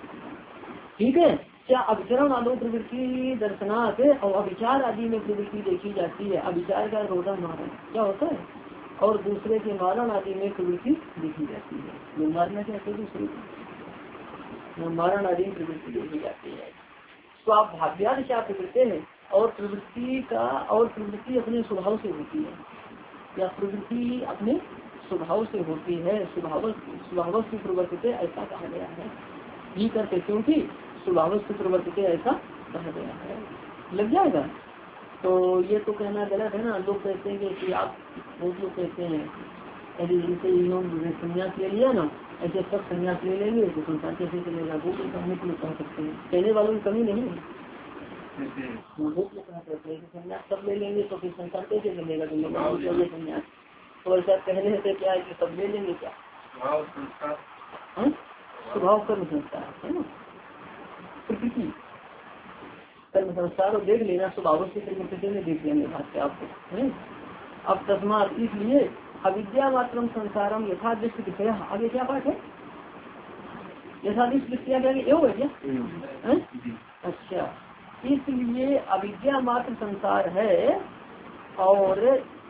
A: ठीक है, क्या अभिचरण आदो प्रवृत्ति दर्शनार्थ और अभिचार आदि में प्रवृत्ति देखी जाती है। अभिचार का रोधा मारण क्या होता है, और दूसरे के मारण आदि में प्रवृत्ति देखी जाती है। जो मारना चाहते दूसरे को, मारण आदि में प्रवृत्ति देखी जाती है। स्वाभाव्याद क्या प्रवृत्ति है, और प्रवृत्ति का और प्रवृत्ति अपने स्वभाव से होती है, या प्रवृत्ति अपने स्वभाव से होती है। स्वभाव स्वभाव से प्रवर्तित ऐसा कहा गया है। ये करते क्योंकि स्वभाव से प्रवर्तित ऐसा कहा गया है। लग जाएगा। तो ये तो कहना गलत है ना। लोग कहते हैं कि आप बहुत लोग कहते हैं यदि जिनसे इन्होंने संन्यास ले लिया ना, ऐसे सब संन्यास ले लेंगे तो संसार कैसे चलेगा। वो भी कहने के लिए कह सकते हैं, कहने वालों की कमी नहीं है। बहुत लोग कहा करते हैं कि संन्यास सब ले लेंगे तो फिर संसार कैसे चलेगा, तो संन्यास तो ऐसा कहने से क्या है कि सब ले लेंगे क्या? स्वभाव कर्म संस्कार है ना, प्रकृति कर्म संस्कार और देख लेना स्वभाव से कर्म में देख लेंगे भाष्य आपको है। अब तस्मात इसलिए अविद्या मात्रम संसारम यथादृष्ट विषय। आगे क्या बात है? यथादृष्ट विषय क्या एवं है क्या? अच्छा, इसलिए अविद्या मात्र संसार है और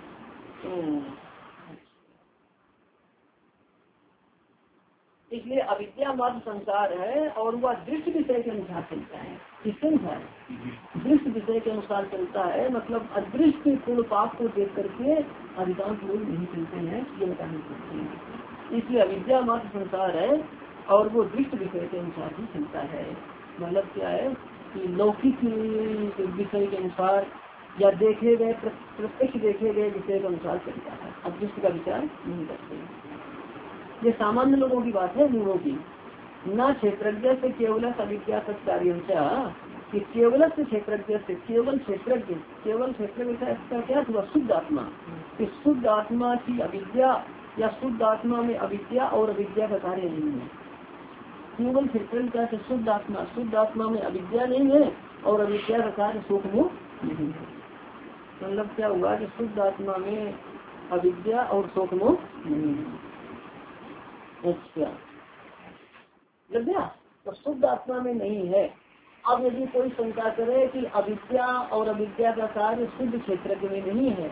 A: इसलिए अविद्या मात्र संसार है और वह दृष्टि विषय के अनुसार चलता है। किसके अनुसार? दृष्टि विषय के अनुसार चलता है। मतलब अदृष्ट पूर्ण पाप को देख करके अधिकांश लोग नहीं चलते हैं, ये बताने सकते हैं। इसलिए अविद्या मात्र संसार है और वो दृष्टि विषय के अनुसार ही चलता है। मतलब क्या है कि लौकिक विषय के अनुसार या देखे गए प्रत्यक्ष देखे गए विषय के अनुसार चलता है। अदृष्ट का विचार नहीं करते। ये सामान्य लोगों की बात है, मूढ़ों की। न क्षेत्रज्ञ से केवल अविद्या सत्कार्य कि केवल से क्षेत्रज्ञ से केवल क्षेत्रज्ञ केवल क्षेत्रज्ञ का क्या हुआ? शुद्ध आत्मा। इस शुद्ध आत्मा की अविद्या या शुद्ध आत्मा में अविद्या और अविद्या का कार्य नहीं है। केवल क्षेत्रज्ञ से शुद्ध आत्मा, शुद्ध आत्मा में अविद्या नहीं है और अविद्या का कार्य सुख मोह नहीं है। मतलब क्या हुआ कि शुद्ध आत्मा में अविद्या और शोक मोह नहीं है। अच्छा, लग गया। तो शुद्ध आत्मा में नहीं है। अब यदि कोई शंका करे कि अविद्या और अविद्या का कार्य शुद्ध क्षेत्र में नहीं है,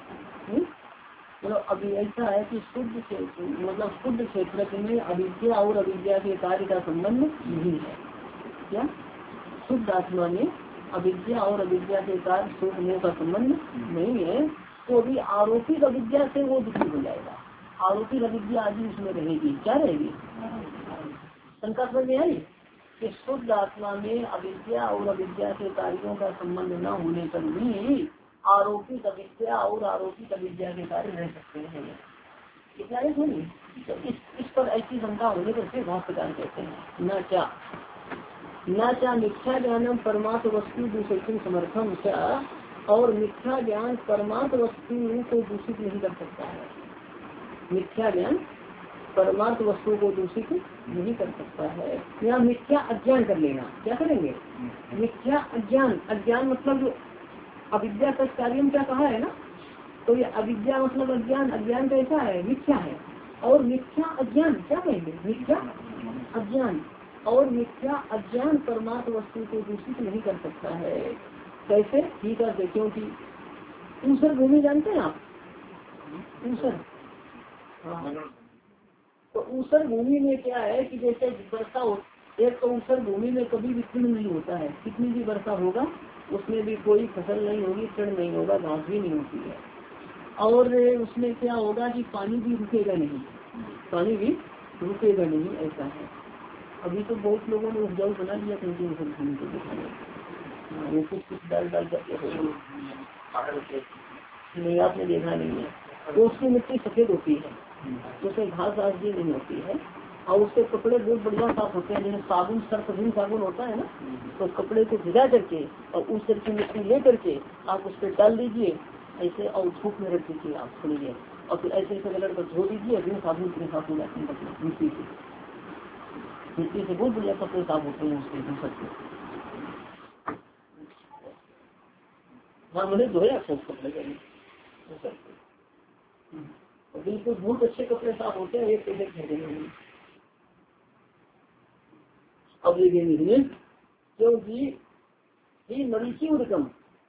A: मतलब अभी ऐसा है कि शुद्ध मतलब शुद्ध क्षेत्र में अविद्या और अविद्या के कार्य का संबंध नहीं है। क्या शुद्ध आत्मा में अविद्या और अविद्या के कार्य सुख मोह का संबंध नहीं है, तो भी आरोपित अविद्या से वो दुखी हो जाएगा। आरोपित अविद्या आदि उसमें रहेगी। क्या रहेगी? शंका समझ में आई कि शुद्ध आत्मा में अविद्या और अविद्या के कार्यों का संबंध न होने पर भी आरोपित अविद्या और आरोपित अविद्या के कार्य रह सकते हैं। कितना है सुनिए। तो इस इस पर ऐसी शंका होने पर फिर बहुत प्रकार कहते हैं न क्या न क्या मिथ्या ज्ञानम परमात्म वस्तु दूसरे समर्थन क्या, और मिथ्या ज्ञान परमार्थ वस्तु को दूषित नहीं कर सकता है। मिथ्या ज्ञान परमार्थ वस्तु को दूषित नहीं कर सकता है। यहाँ मिथ्या अज्ञान कर लेना, क्या करेंगे? मिथ्या अज्ञान। अज्ञान मतलब जो अविद्या का कार्य क्या कहा है ना, तो ये अविद्या मतलब अज्ञान। अज्ञान कैसा है? मिथ्या है। और मिथ्या अज्ञान क्या कहेंगे? मिथ्या अज्ञान। और मिथ्या अज्ञान परमार्थ वस्तु को दूषित नहीं कर सकता है। कैसे? ठीक है, क्योंकि ऊसर भूमि जानते हैं आप? ऊसर, हाँ। तो ऊसर भूमि में क्या है कि जैसे वर्षा हो, एक तो ऊसर भूमि में कभी भी तृण नहीं होता है। कितनी भी वर्षा होगा उसमें भी कोई फसल नहीं होगी, तृण नहीं होगा, घास भी नहीं होती है। और उसमें क्या होगा कि पानी भी रुकेगा नहीं, पानी भी रुकेगा नहीं, ऐसा है। अभी तो बहुत लोगों ने उपजाऊ बना लिया क्योंकि ऊसर भूमि को दिखाने, वो कुछ कुछ डाल डाल करके नहीं, आपने देखा नहीं है। तो उसकी मिट्टी सफेद होती है, उसमें घास घास भी नहीं होती है। और उसके कपड़े बहुत बढ़िया साफ होते हैं। जैसे साबुन, सर्फ धुन साबुन होता है ना, तो कपड़े को भिगा करके और उस तरह की मिट्टी ले करके आप उस पर डाल दीजिए ऐसे, और धूप में रख दीजिए आप, सुनिए, और फिर ऐसे ऐसे कलर पर धो दीजिए, फिर साबुन फिर साफ हो जाते हैं मिट्टी से। मिट्टी से बहुत बढ़िया कपड़े साफ होते हैं उसके धूप से। हाँ, मैंने धोया सब कपड़े का बिल्कुल बहुत अच्छे कपड़े साफ होते हैं, एक एक घंटे। अब देखिए, क्योंकि मरीची उदकम,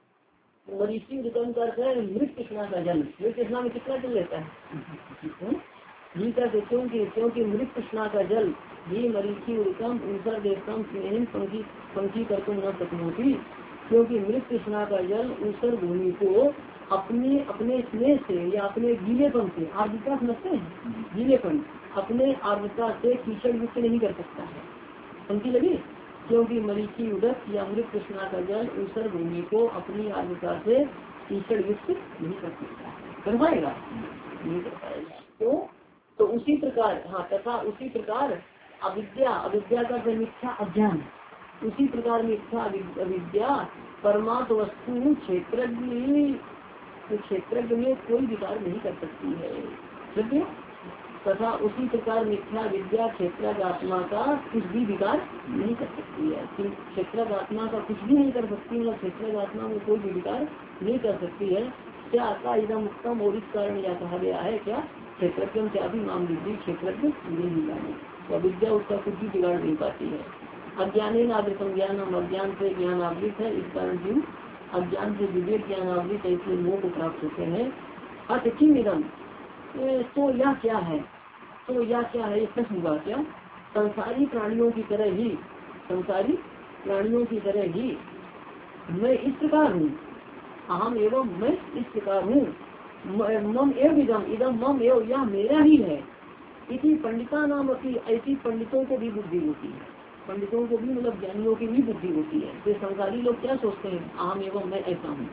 A: मरीची उदकम का अर्थ है मृत कृष्णा का जल। मृत कृष्णा में कितना जल लेता है? गीता से क्योंकि क्योंकि मृत कृष्णा का जल ये मरीची उदकम ऊसर देवतम स्नेह पंखी पंखी कर तुम न सकती, क्योंकि मृत कृष्णा का जल ऊसर भूमि को अपने अपने स्नेह से या अपने गीलेपन से, आर्द्रता समझते हैं, गीलेपन, अपने आर्द्रता से कीचड़ युक्त नहीं कर सकता है। पंक्ति लगी? क्योंकि मरीची उदक या मृत कृष्णा का जल ऊसर भूमि को अपनी आर्द्रता से कीचड़ युक्त नहीं कर सकता। कर पाएगा? नहीं कर पाएगा। तो तो उसी प्रकार, हाँ, तथा उसी प्रकार अविद्या, अविद्या का मिथ्या अज्ञान, उसी प्रकार मिथ्या अविद्या परमार्थ वस्तु क्षेत्रज्ञ क्षेत्रज्ञ में कोई विकार नहीं कर सकती है। तथा उसी प्रकार मिथ्या विद्या क्षेत्रात्मा का कुछ भी विकार नहीं कर सकती है। क्षेत्रात्मा का कुछ भी नहीं कर सकती, मतलब क्षेत्रात्मा में कोई भी विकार नहीं कर सकती है। क्या आता इदम उत्तम, और इस कारण यह कहा गया है क्या? क्षेत्रज्ञ क्या भी नाम दीजिए, क्षेत्रज्ञ नहीं जाने, तो विद्या उसका कुछ भी बिगाड़ नहीं पाती है। अज्ञान आदृतम ज्ञान, अज्ञान से ज्ञान आवृत है, इस कारण जीव अज्ञान से विवेक ज्ञान आवृत है, इसलिए मोह को प्राप्त होते हैं। अर्थ किम इदम, तो यह क्या है? तो यह क्या है? ये प्रश्न हुआ क्या? संसारी प्राणियों की तरह ही, संसारी प्राणियों की तरह ही मैं इस प्रकार हूँ, अहम एवं मैं इस प्रकार हूँ, मम एवं इदम, इदम मम एवं, यह मेरा ही है। इसी पंडिता नाम अपनी, ऐसी पंडितों को भी बुद्धि होती है, पंडितों को भी मतलब ज्ञानियों की भी बुद्धि होती है। तो संसारी लोग क्या सोचते हैं? अहम एवं मैं ऐसा हूँ,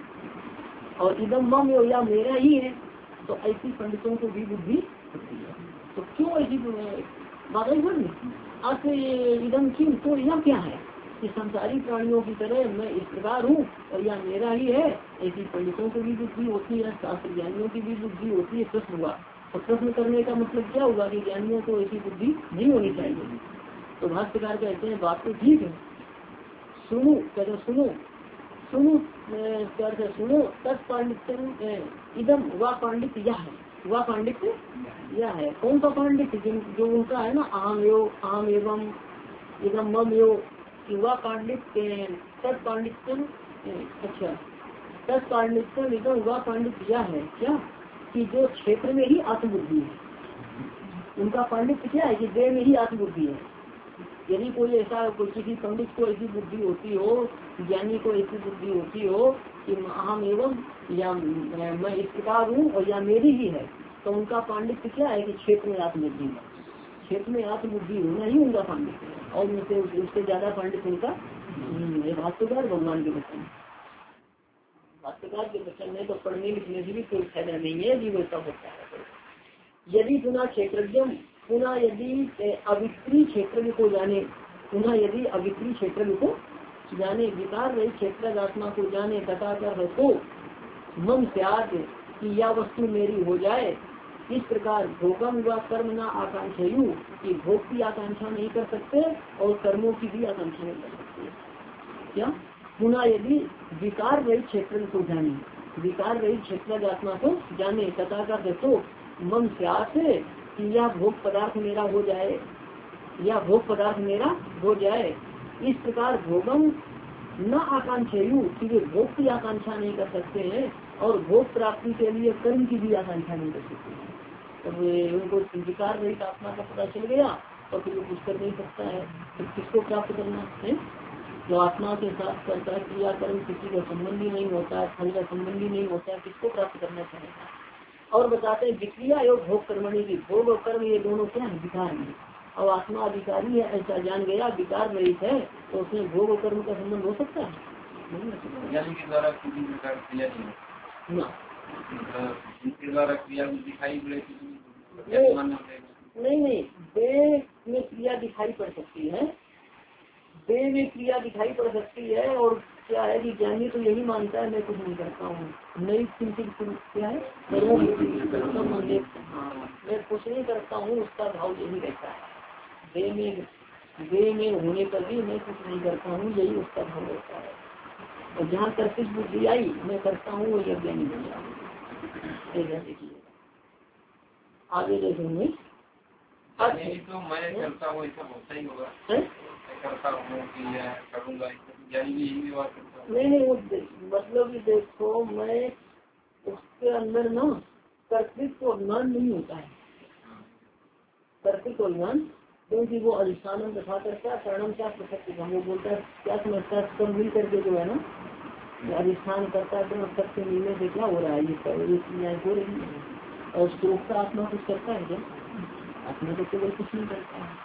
A: और इदम मम एवं, यह मेरा ही है। तो ऐसी पंडितों को भी बुद्धि होती है। तो क्यों ऐसी बात है? अर्थ इदम क्यों, तो यह क्या है कि संसारी प्राणियों की तरह मैं इस प्रकार हूँ और यह मेरा ही है। ऐसी पंडितों को भी बुद्धि होती है, शास्त्र ज्ञानियों की भी बुद्धि होती है। प्रश्न हुआ, और प्रश्न करने का मतलब क्या हुआ कि ज्ञानियों को ऐसी बुद्धि नहीं होनी चाहिए। तो भाष्यकार कहते हैं बात तो ठीक है, सुनो, कहते सुनो सुनो कहते सुनो, तत्पांडित्य इदम, वह पांडित्य यह है, वह पांडित्य यह है। कौन सा पांडित्य? जो उनका है ना, आम यो आम एवं इदम मम यो, वह पांडित्य तत्पांडित्यम, अच्छा तत्पांडित्यम इदम, वह पांडित्य यह है क्या कि जो क्षेत्र में ही आत्मबुद्धि है। उनका पांडित्य क्या है कि देह में ही आत्मबुद्धि है। यदि कोई ऐसा, कोई किसी पंडित को ऐसी बुद्धि होती हो, ज्ञानी को ऐसी बुद्धि होती हो कि अहम एवं या मैं इस प्रकार हूँ और या मेरी ही है, तो उनका पांडित्य क्या है कि क्षेत्र में आत्मबुद्धि है। क्षेत्र में आत्मबुद्धि होना ही उनका पांडित्य है, और उनसे उससे ज्यादा पांडित्य उनका भाष्यकार भगवान के वचन, भाष्यकार के वचन में तो पढ़ने लिखने से भी कोई फायदा नहीं है, जीव ऐसा होता है। यदि पुनः क्षेत्रज्ञ, पुनः यदि अविक्री क्षेत्र को जाने, पुनः यदि अविक्री क्षेत्र को जाने, विकार रही क्षेत्र आत्मा को जाने, तथा कर तो मन स्यात् कि यह वस्तु मेरी हो जाए। इस प्रकार भोगम व कर्म न आकांक्षयु कि भोग की आकांक्षा नहीं कर सकते और कर्मों की भी आकांक्षा नहीं कर सकते। क्या पुनः यदि विकार रहित क्षेत्र को जाने, विकार रहित क्षेत्र आत्मा को जाने तथा का तो मन स्यात् कि यह भोग पदार्थ मेरा हो जाए, या भोग पदार्थ मेरा हो जाए। इस प्रकार भोगम न आकांक्षयु कि वे भोग की आकांक्षा नहीं कर सकते हैं और भोग प्राप्ति के लिए कर्म की भी आकांक्षा नहीं कर सकते हैं। तो उनको विकार रहित आत्मा का पता चल गया और फिर वो कुछ कर नहीं सकता है। फिर किसको प्राप्त करना है? जो आत्मा के साथ करता है क्रिया कर्म किसी का संबंधी नहीं होता है, फल का संबंधी नहीं होता है, किसको प्राप्त करना चाहेगा? और बताते हैं विक्रिया एवं भोग कर्मणि की, भोग और कर्म ये दोनों क्या है? विकार है। और आत्मा अधिकारी है ऐसा जान गया, विकार रहित है, तो उसमें भोग और कर्म का संबंध हो सकता है? नहीं हो सकता। नहीं नहीं, देह में क्रिया दिखाई पड़ सकती है, देह में क्रिया दिखाई पड़ सकती है। और क्या है कि ज्ञानी तो यही मानता है मैं कुछ नहीं करता हूँ, नहीं चिंतित क्या है मैं कुछ नहीं करता हूँ, उसका भाव यही रहता है। देह में देह में होने पर भी मैं कुछ नहीं करता हूँ, यही उसका भाव रहता है। और जहाँ कर्तव्य बुद्धि आई मैं करता हूँ वो ज्ञानी बन जाए। देखिए आगे देखेंगे।
B: तो मैं करता हूँ ऐसा होता ही होगा, करता हूँ कि करूँगा, यही बात करता हूँ।
A: नहीं नहीं, वो मतलब कि देखो मैं उसके अंदर ना कर्तृत्व अभिमान नहीं होता है, कर्तृत्व अभिमान, क्योंकि वो अधिष्ठान तथा करता शरणम क्या प्रसक्ति हम वो बोलता है क्या समझता है सब मिल करके जो है ना अधिष्ठान करता है सबसे मिलने से क्या हो रहा है, ये क्रियाएं हो रही है। और स्वरूप का आत्मा कुछ करता है क्या? आत्मा तो केवल कुछ नहीं करता है।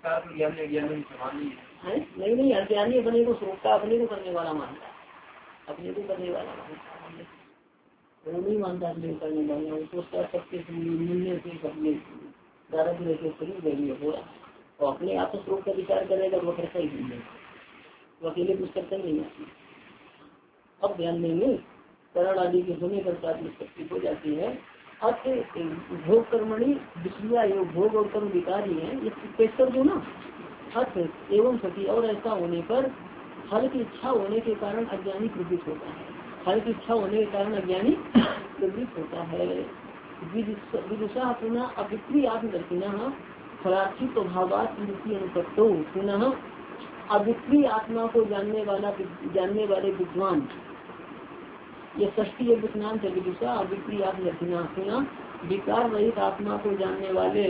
A: है नहीं नहीं, अज्ञानी अपने को स्वरूप का अपने को करने वाला मानता है, अपने को करने वाला मानता है, वो नहीं मानता अपने को करने वाला, वो सोचता सबके मिलने से सबने कारक लेके शरीर गई हो रहा है। और अपने आप स्वरूप का विचार करेगा वो करता ही नहीं है, वो अकेले कुछ करता ही नहीं है। अब ध्यान देंगे करण आदि के होने पर शक्ति हो जाती है। अर्थ भोग कर्मणि विषया योग, भोग और कर्म विकार ही है ये पेशर जो ना अर्थ एवं सती। और ऐसा होने पर फल की इच्छा होने के कारण अज्ञानी प्रवृत्त होता है, फल की इच्छा होने के कारण अज्ञानी प्रवृत्त होता है। विदुषा पुनः अविक्री आत्मदर्शिना फलार्थी स्वभावात निवृत्ति अनुपत्तो पुनः अविक्री आत्मा को जानने वाला जानने वाले विद्वान, ये षष्ठी एक विज्ञान से विदुषा अविक्री आत्मदर्शिना पुनः विकार रहित आत्मा को जानने वाले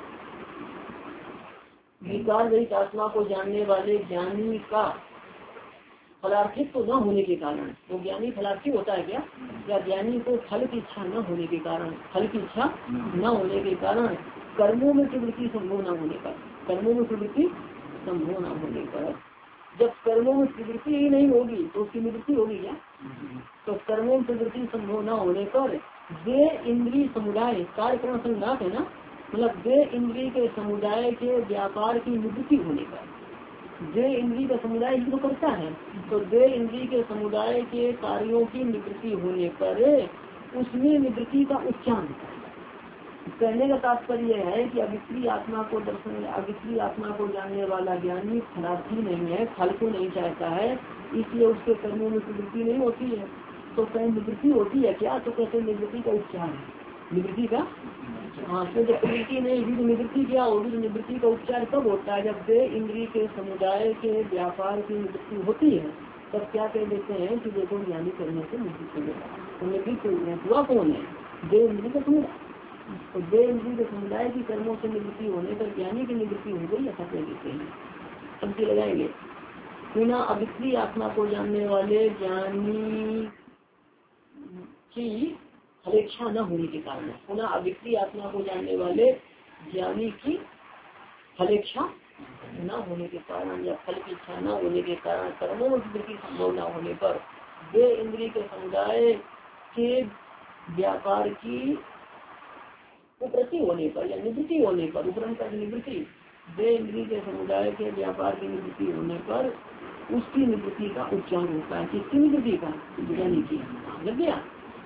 A: विकार रहित आत्मा को जानने वाले ज्ञानी का फलार्थित तो न होने के कारण, वो ज्ञानी फलार्थी होता है क्या? या ज्ञानी को फल की इच्छा न होने के कारण, फल की इच्छा न होने के कारण कर्मों में प्रवृत्ति संभव न होने पर, कर्मों में प्रवृत्ति संभव न होने पर, जब कर्मों में प्रवृत्ति ही नहीं होगी तो उसकी निवृत्ति होगी क्या? तो कर्मों में प्रवृत्ति संभव न होने पर वे इंद्रिय समुदाय कार्यक्रम संघात है ना, मतलब वे इंद्रिय के समुदाय के व्यापार की निवृत्ति होने पर, दे इंद्रिय का समुदाय जो करता है तो दे इंद्रिय के समुदाय के कार्यों की निवृत्ति होने पर उसमें निवृत्ति का उच्चारण कहने का तात्पर्य है कि अविक्री आत्मा को दर्शन अविक्री आत्मा को जानने वाला ज्ञानी फलार्थी नहीं है, फल को नहीं चाहता है, इसलिए उसके कर्मों में निवृत्ति नहीं होती है। तो कहीं निवृत्ति होती है क्या? तो कहते निवृत्ति का उपचार है, निवृत्ति का हाँ, तो जब प्रवृत्ति नहीं हुई तो निवृत्ति क्या होगी? तो निवृत्ति का उपचार कब होता है? जब दे इंद्रिय के समुदाय के व्यापार की निवृत्ति होती है तब क्या कह देते हैं कि देखो ज्ञानी करने से निवृत्ति होगा। तो निवृत्ति हुआ कौन है? दे इंद्रिय का समुदाय, तो दे इंद्रिय के समुदाय की कर्मों से निवृत्ति होने पर ज्ञानी की निवृत्ति हो गई ऐसा कह देते हैं। सबकी लगाएंगे बिना अविक्री आत्मा को जानने वाले ज्ञानी की फलेच्छा न होने के कारण, पुनः अविक्री आत्मा को जानने वाले ज्ञानी की फलेच्छा न होने के कारण या फल की इच्छा न होने के कारण कर्मों में वृद्धि संभव न होने पर वे इंद्रिय के समुदाय के व्यापार की उपरति होने पर या निवृत्ति होने पर, उपरम का निवृत्ति, वे इंद्रिय के समुदाय के व्यापार की निवृत्ति होने पर उसकी निवृत्ति का उपचार होता है। किसकी निवृत्ति का? ज्ञानी की। लग गया?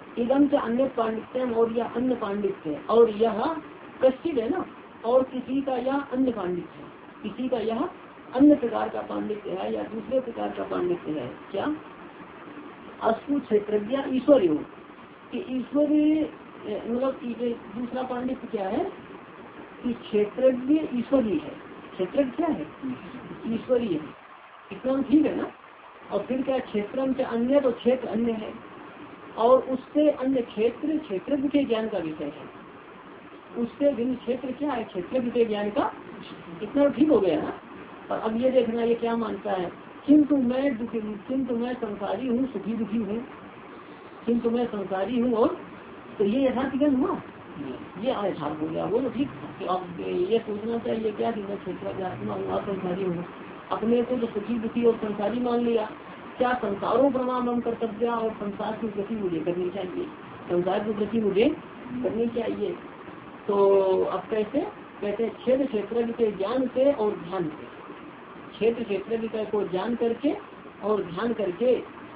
A: इदम से अन्य पांडित्यम, और यह अन्य पांडित्य है, और यह कश्चित है ना, और किसी का यह अन्य पांडित्य है, किसी का यह अन्य प्रकार का पांडित्य है या दूसरे प्रकार का पांडित्य है। क्या अस्तु क्षेत्रज्ञ ईश्वर योग कि ईश्वरी, मतलब दूसरा पांडित्य क्या है कि क्षेत्रज्ञ ईश्वरी है। क्षेत्रज्ञ क्या है? ईश्वरी है। इतना ठीक है ना। और फिर क्या क्षेत्रम से अन्य, तो क्षेत्र अन्य है, और उससे अन्य क्षेत्र क्षेत्रज्ञ के ज्ञान का विषय है। उससे भिन्न क्षेत्र क्या है? क्षेत्रज्ञ के ज्ञान का। इतना ठीक हो गया ना। और अब ये देखना ये क्या मानता है, किंतु मैं दुखी, किंतु मैं संसारी हूँ, सुखी दुखी हूँ, किंतु मैं संसारी हूँ, और तो ये यथार्थ ज्ञान हुआ, ये अयथार्थ हो गया। वो तो ठीक है। तो अब ये सोचना चाहिए क्या कि मैं क्षेत्र आत्मा हूँ, आप संसारी हूँ। अपने को तो सुखी दुखी और संसारी मान लिया, क्या संसारों प्रमाण कर्तव्य, और संसार की गति मुझे करनी चाहिए, संसार की गति मुझे करनी चाहिए। तो अब कैसे कहते हैं, क्षेत्र क्षेत्रज्ञ के ज्ञान से और ध्यान से, क्षेत्र क्षेत्रज्ञ को ज्ञान करके और ध्यान करके,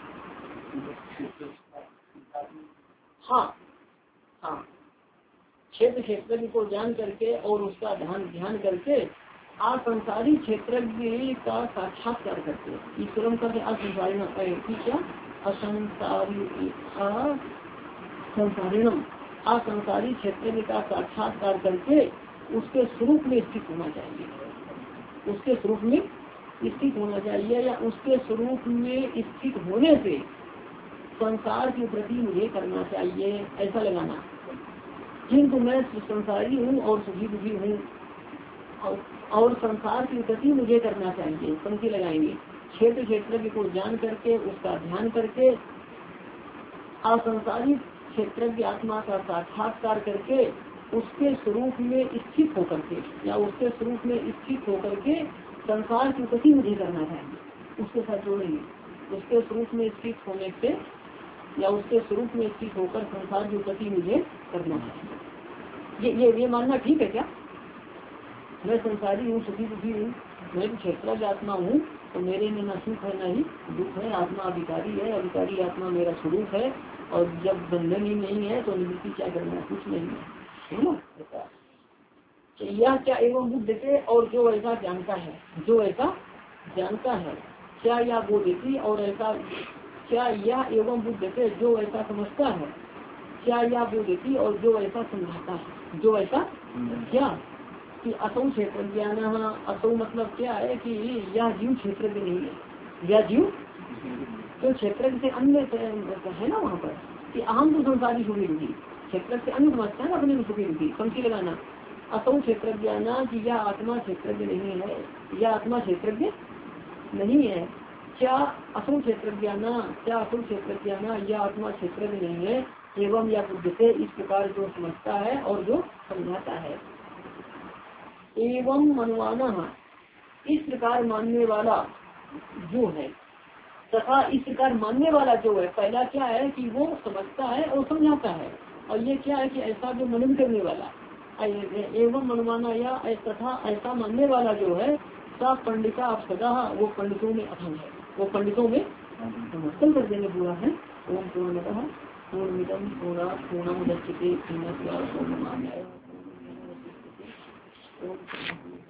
A: हाँ हाँ, क्षेत्र क्षेत्रज्ञ को ज्ञान करके और उसका ध्यान ध्यान करके असंसारी क्षेत्रज्ञ का साक्षात्कार करके, ईश्वरम करके असंसारी क्या असंसारी असंसारिणम असंसारी क्षेत्रज्ञ का साक्षात्कार करके उसके स्वरूप में स्थित होना चाहिए, उसके स्वरूप में स्थित होना चाहिए, या उसके स्वरूप में स्थित होने से संसार के प्रति मुझे करना चाहिए, ऐसा लगाना। किंतु मैं संसारी हूँ और सुखी दुखी हूँ, और संसार की प्रति मुझे करना चाहिए, पंक्ति लगाएंगे। क्षेत्र क्षेत्रज्ञ को जान करके उसका ध्यान करके असंसारी क्षेत्रज्ञ आत्मा का साक्षात्कार करके उसके स्वरूप में स्थित होकर के, या उसके स्वरूप में स्थित होकर के संसार की प्रति मुझे करना चाहिए। उसके साथ जोड़ेंगे, उसके स्वरूप में स्थित होने से या उसके स्वरूप में स्थित होकर संसार की प्रति मुझे करना चाहिए। ये ये ये मानना ठीक है क्या? मैं संसारी हूँ, सुखी दुखी हूँ, मैं भी क्षेत्रज्ञ आत्मा हूँ, तो मेरे में न सुख है न ही दुख है, आत्मा अधिकारी है, अधिकारी आत्मा मेरा स्वरूप है, और जब बंधन ही नहीं है तो निवृत्ति क्या करना, कुछ नहीं है ना। यह क्या एवं बुद्ध के, और जो ऐसा जानता है, जो ऐसा जानता है, क्या यह वो देती, और ऐसा क्या यह एवं बुद्ध के, जो ऐसा समझता है, क्या यह वो देती, और जो ऐसा समझाता है, जो ऐसा क्या कि असौ क्षेत्र ज्ञान, असौ मतलब क्या है कि यह जीव क्षेत्र भी नहीं है, यह जीव तो क्षेत्र से अन्य है ना वहाँ पर कि अहम तो संसारी सुखी दुखी, क्षेत्र से अन्य समझता है ना अपने सुखी दुखी, पंक्ति लगाना। असौ क्षेत्र ज्ञान कि यह आत्मा क्षेत्रज्ञ नहीं है, यह आत्मा क्षेत्रज्ञ नहीं है। क्या असौ क्षेत्र ज्ञान, क्या असौ क्षेत्र ज्ञान यह आत्मा क्षेत्रज्ञ नहीं है, एवं या बुद्ध से इस प्रकार जो समझता है और जो समझाता है। एवं मनवाना, इस प्रकार मानने वाला जो है, तथा इस प्रकार मानने वाला जो है, पहला क्या है कि वो समझता है और समझाता है, और ये क्या है कि ऐसा जो मनन करने वाला, एवं मनवाना या तथा ऐसा मानने वाला जो है, सा पंडिता आप सदा, वो पंडितों में अहम है, वो पंडितों में समर्थन कर देने पूरा है। ओम पूर्णतः पूर्णमिदं पूर्णात् पूर्णमुदच्यते पूर्णस्य पूर्णमादाय पूर्णमेवावशिष्यते।